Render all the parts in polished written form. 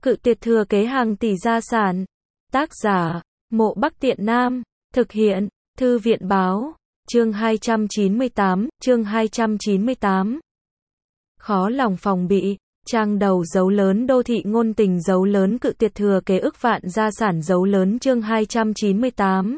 Cự tuyệt thừa kế hàng tỷ gia sản. Tác giả, Mộ Bắc Tiện Nam. Thực hiện, Thư viện báo. Chương 298. Khó lòng phòng bị. Trang đầu dấu lớn đô thị ngôn tình dấu lớn cự tuyệt thừa kế ức vạn gia sản dấu lớn chương 298.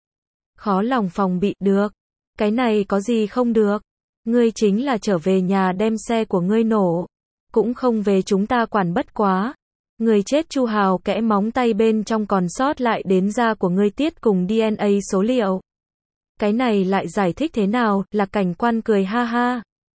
Khó lòng phòng bị được. Cái này có gì không được. Ngươi chính là trở về nhà đem xe của ngươi nổ. Cũng không về chúng ta quản bất quá. Người chết Chu Hào kẽ móng tay bên trong còn sót lại đến da của ngươi tiết cùng DNA số liệu. Cái này lại giải thích thế nào, là cảnh quan cười ha ha.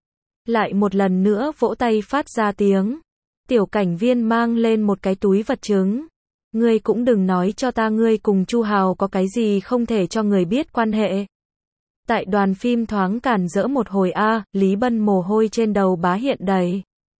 Lại một lần nữa vỗ tay phát ra tiếng. Tiểu cảnh viên mang lên một cái túi vật chứng. Ngươi cũng đừng nói cho ta ngươi cùng Chu Hào có cái gì không thể cho người biết quan hệ. Tại đoàn phim thoáng cản rỡ một hồi Lý Bân mồ hôi trên đầu bá hiện đầy.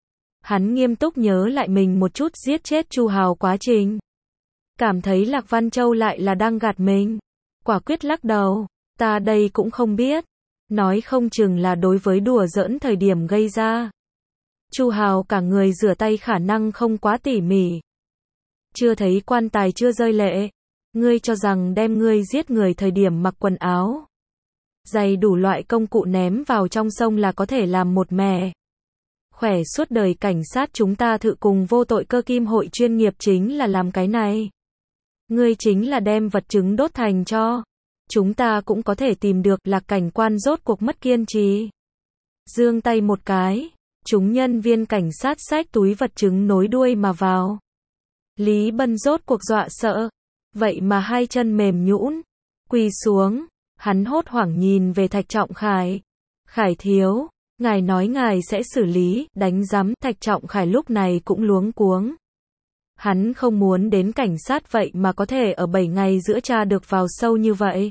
Hắn nghiêm túc nhớ lại mình một chút giết chết Chu Hào quá trình. Cảm thấy Lạc Văn Châu lại là đang gạt mình. Quả quyết lắc đầu. Ta đây cũng không biết. Nói không chừng là đối với đùa giỡn thời điểm gây ra. Chu Hào cả người rửa tay khả năng không quá tỉ mỉ. Chưa thấy quan tài chưa rơi lệ. Ngươi cho rằng đem ngươi giết người thời điểm mặc quần áo giày đủ loại công cụ ném vào trong sông là có thể làm một mẻ. Khỏe suốt đời cảnh sát chúng ta thự cùng vô tội cơ kim hội chuyên nghiệp chính là làm cái này. Ngươi chính là đem vật chứng đốt thành cho. Chúng ta cũng có thể tìm được là cảnh quan rốt cuộc mất kiên trì. Giương tay một cái. Chúng nhân viên cảnh sát xách túi vật chứng nối đuôi mà vào. Lý Bân rốt cuộc dọa sợ. Vậy mà hai chân mềm nhũn. Quỳ xuống. Hắn hốt hoảng nhìn về Thạch Trọng Khải. Khải thiếu. Ngài nói ngài sẽ xử lý, đánh rắm, Thạch Trọng Khải lúc này cũng luống cuống. Hắn không muốn đến cảnh sát vậy mà có thể ở 7 ngày giữa tra được vào sâu như vậy.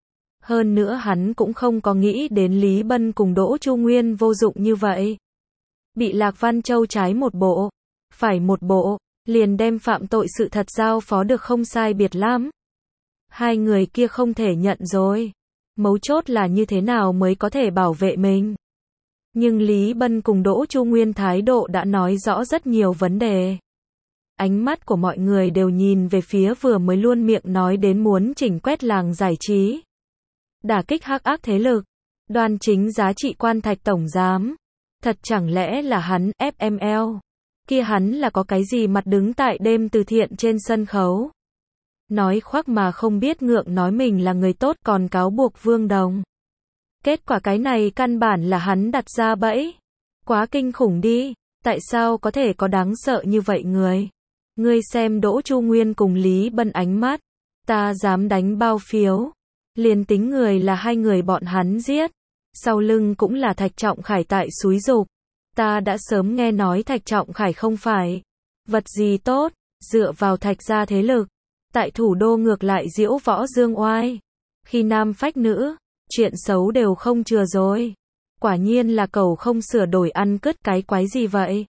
Hơn nữa hắn cũng không có nghĩ đến Lý Bân cùng Đỗ Chu Nguyên vô dụng như vậy. Bị Lạc Văn Châu trái một bộ, phải một bộ, liền đem phạm tội sự thật giao phó được không sai biệt lắm. Hai người kia không thể nhận rồi. Mấu chốt là như thế nào mới có thể bảo vệ mình. Nhưng Lý Bân cùng Đỗ Chu Nguyên thái độ đã nói rõ rất nhiều vấn đề. Ánh mắt của mọi người đều nhìn về phía vừa mới luôn miệng nói đến muốn chỉnh quét làng giải trí. Đả kích hắc ác thế lực. Đoan chính giá trị quan Thạch tổng giám. Thật chẳng lẽ là hắn, FML. Kia hắn là có cái gì mặt đứng tại đêm từ thiện trên sân khấu. Nói khoác mà không biết ngượng nói mình là người tốt còn cáo buộc Vương Đồng. Kết quả cái này căn bản là hắn đặt ra bẫy. Quá kinh khủng đi. Tại sao có thể có đáng sợ như vậy người? Ngươi xem Đỗ Chu Nguyên cùng Lý Bân ánh mắt. Ta dám đánh bao phiếu. Liền tính người là hai người bọn hắn giết. Sau lưng cũng là Thạch Trọng Khải tại xúi giục. Ta đã sớm nghe nói Thạch Trọng Khải không phải vật gì tốt. Dựa vào Thạch gia thế lực. Tại thủ đô ngược lại diễu võ dương oai. Khi nam phách nữ. Chuyện xấu đều không chừa rồi. Quả nhiên là cẩu không sửa đổi ăn cứt cái quái gì vậy.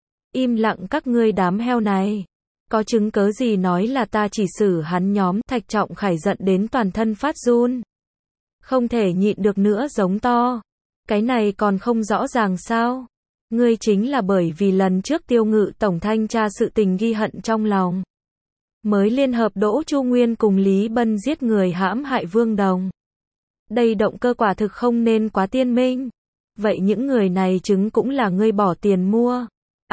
Im lặng các ngươi đám heo này. Có chứng cớ gì nói là ta chỉ xử hắn nhóm. Thạch Trọng Khải giận đến toàn thân phát run. Không thể nhịn được nữa giống to. Cái này còn không rõ ràng sao. Ngươi chính là bởi vì lần trước Tiêu Ngự tổng thanh tra sự tình ghi hận trong lòng. Mới liên hợp Đỗ Chu Nguyên cùng Lý Bân giết người hãm hại Vương Đồng. Đây động cơ quả thực không nên quá tiên minh. Vậy những người này chứng cũng là ngươi bỏ tiền mua.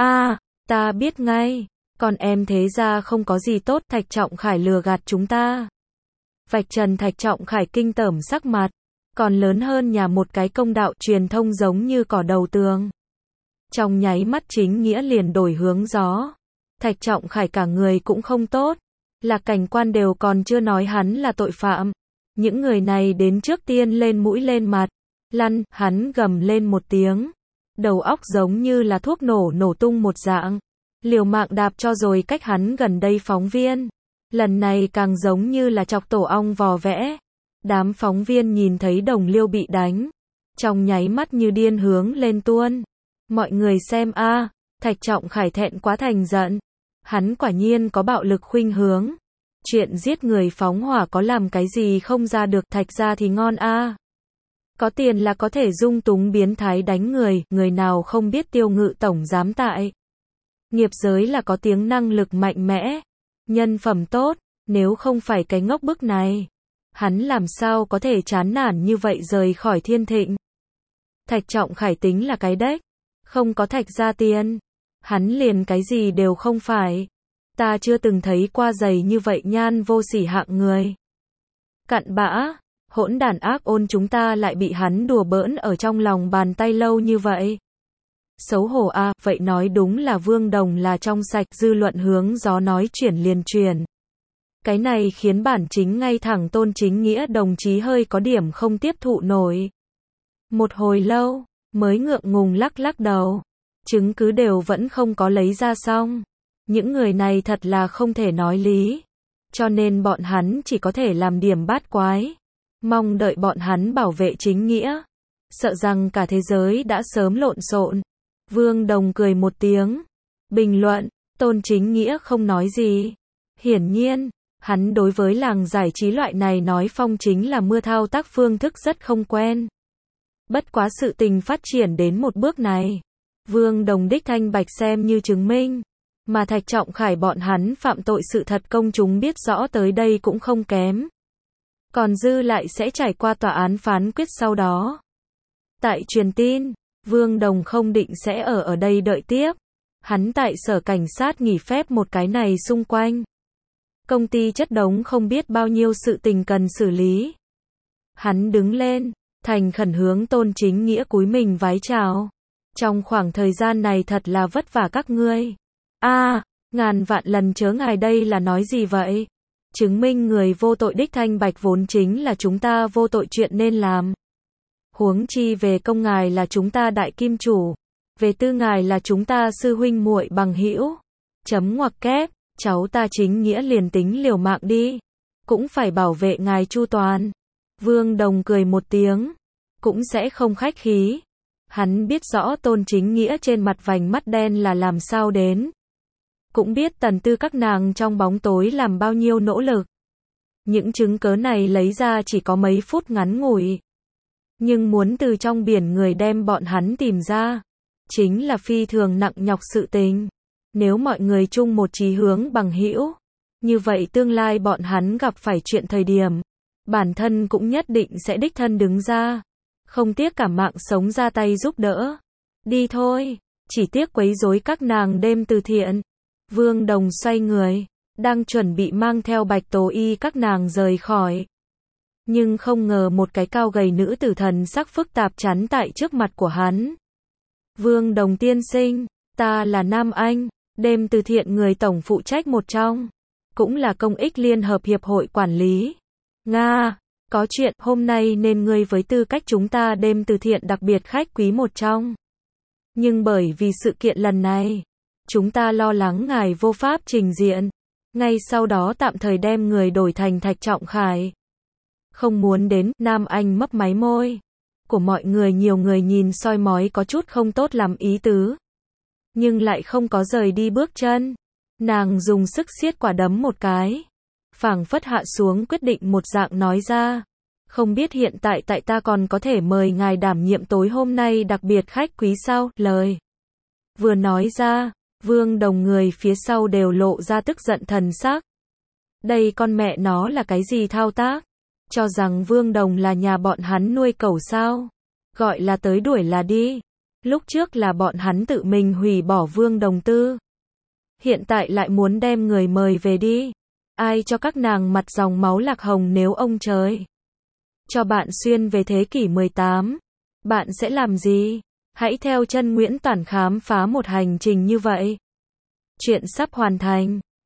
Ta biết ngay. Còn em thế ra không có gì tốt. Thạch Trọng Khải lừa gạt chúng ta. Vạch trần Thạch Trọng Khải kinh tởm sắc mặt. Còn lớn hơn nhà một cái công đạo truyền thông giống như cỏ đầu tường. Trong nháy mắt chính nghĩa liền đổi hướng gió. Thạch Trọng Khải cả người cũng không tốt. Là cảnh quan đều còn chưa nói hắn là tội phạm. Những người này đến trước tiên lên mũi lên mặt. Lăn, hắn gầm lên một tiếng. Đầu óc giống như là thuốc nổ tung một dạng. Liều mạng đạp cho rồi cách hắn gần đây phóng viên. Lần này càng giống như là chọc tổ ong vò vẽ. Đám phóng viên nhìn thấy Đồng Liêu bị đánh. Trong nháy mắt như điên hướng lên tuôn. Mọi người xem Thạch Trọng Khải thẹn quá thành giận. Hắn quả nhiên có bạo lực khuynh hướng. Chuyện giết người phóng hỏa có làm cái gì không ra được. Thạch ra thì ngon Có tiền là có thể dung túng biến thái đánh người. Người nào không biết Tiêu Ngự tổng giám tại Nghiệp giới là có tiếng năng lực mạnh mẽ, nhân phẩm tốt, nếu không phải cái ngốc bức này, hắn làm sao có thể chán nản như vậy rời khỏi Thiên Thịnh. Thạch Trọng Khải tính là cái đếch, không có Thạch gia tiền, hắn liền cái gì đều không phải. Ta chưa từng thấy qua giày như vậy nhan vô sỉ hạng người. Cặn bã, hỗn đản ác ôn, chúng ta lại bị hắn đùa bỡn ở trong lòng bàn tay lâu như vậy. Xấu hổ a, vậy nói đúng là Vương Đồng là trong sạch, dư luận hướng gió nói chuyển liền chuyển. Cái này khiến bản chính ngay thẳng Tôn Chính Nghĩa đồng chí hơi có điểm không tiếp thụ nổi. Một hồi lâu, mới ngượng ngùng lắc lắc đầu. Chứng cứ đều vẫn không có lấy ra xong. Những người này thật là không thể nói lý. Cho nên bọn hắn chỉ có thể làm điểm bát quái. Mong đợi bọn hắn bảo vệ chính nghĩa. Sợ rằng cả thế giới đã sớm lộn xộn. Vương Đồng cười một tiếng. Bình luận, Tôn Chính Nghĩa không nói gì. Hiển nhiên, hắn đối với làng giải trí loại này nói phong chính là mưa thao tác phương thức rất không quen. Bất quá sự tình phát triển đến một bước này. Vương Đồng đích thanh bạch xem như chứng minh. Mà Thạch Trọng Khải bọn hắn phạm tội sự thật công chúng biết rõ tới đây cũng không kém. Còn dư lại sẽ trải qua tòa án phán quyết sau đó. Tại truyền tin, Vương Đồng không định sẽ ở đây đợi tiếp. Hắn tại sở cảnh sát nghỉ phép một cái này xung quanh. Công ty chất đống không biết bao nhiêu sự tình cần xử lý. Hắn đứng lên, thành khẩn hướng Tôn Chính Nghĩa cúi mình vái chào. Trong khoảng thời gian này thật là vất vả các ngươi. Ngàn vạn lần chớ ngài đây là nói gì vậy? Chứng minh người vô tội đích thanh bạch vốn chính là chúng ta vô tội chuyện nên làm. Huống chi về công ngài là chúng ta đại kim chủ, về tư ngài là chúng ta sư huynh muội bằng hữu. Chấm ngoặc kép, cháu ta Chính Nghĩa liền tính liều mạng đi, cũng phải bảo vệ ngài chu toàn. Vương Đồng cười một tiếng, cũng sẽ không khách khí. Hắn biết rõ Tôn Chính Nghĩa trên mặt vành mắt đen là làm sao đến. Cũng biết Tần Tư các nàng trong bóng tối làm bao nhiêu nỗ lực. Những chứng cớ này lấy ra chỉ có mấy phút ngắn ngủi. Nhưng muốn từ trong biển người đem bọn hắn tìm ra, chính là phi thường nặng nhọc sự tình. Nếu mọi người chung một chí hướng bằng hữu, như vậy tương lai bọn hắn gặp phải chuyện thời điểm, bản thân cũng nhất định sẽ đích thân đứng ra. Không tiếc cả mạng sống ra tay giúp đỡ. Đi thôi, chỉ tiếc quấy rối các nàng đêm từ thiện. Vương Đồng xoay người, đang chuẩn bị mang theo Bạch Tố Y các nàng rời khỏi. Nhưng không ngờ một cái cao gầy nữ tử thần sắc phức tạp chắn tại trước mặt của hắn. Vương Đồng tiên sinh, ta là Nam Anh, đêm từ thiện người tổng phụ trách một trong, cũng là công ích liên hợp hiệp hội quản lý. Nga, có chuyện hôm nay nên ngươi với tư cách chúng ta đêm từ thiện đặc biệt khách quý một trong. Nhưng bởi vì sự kiện lần này, chúng ta lo lắng ngài vô pháp trình diện, ngay sau đó tạm thời đem người đổi thành Thạch Trọng Khải. Không muốn đến, Nam Anh mấp máy môi. Của mọi người nhiều người nhìn soi mói có chút không tốt lắm ý tứ. Nhưng lại không có rời đi bước chân. Nàng dùng sức siết quả đấm một cái. Phảng phất hạ xuống quyết định một dạng nói ra. Không biết hiện tại tại ta còn có thể mời ngài đảm nhiệm tối hôm nay đặc biệt khách quý sao? Lời vừa nói ra, Vương Đồng người phía sau đều lộ ra tức giận thần sắc. Đây con mẹ nó là cái gì thao tác? Cho rằng Vương Đồng là nhà bọn hắn nuôi cẩu sao? Gọi là tới đuổi là đi. Lúc trước là bọn hắn tự mình hủy bỏ Vương Đồng tư. Hiện tại lại muốn đem người mời về đi. Ai cho các nàng mặt dòng máu lạc hồng nếu ông trời cho bạn xuyên về thế kỷ 18, bạn sẽ làm gì? Hãy theo chân Nguyễn Toản khám phá một hành trình như vậy. Chuyện sắp hoàn thành.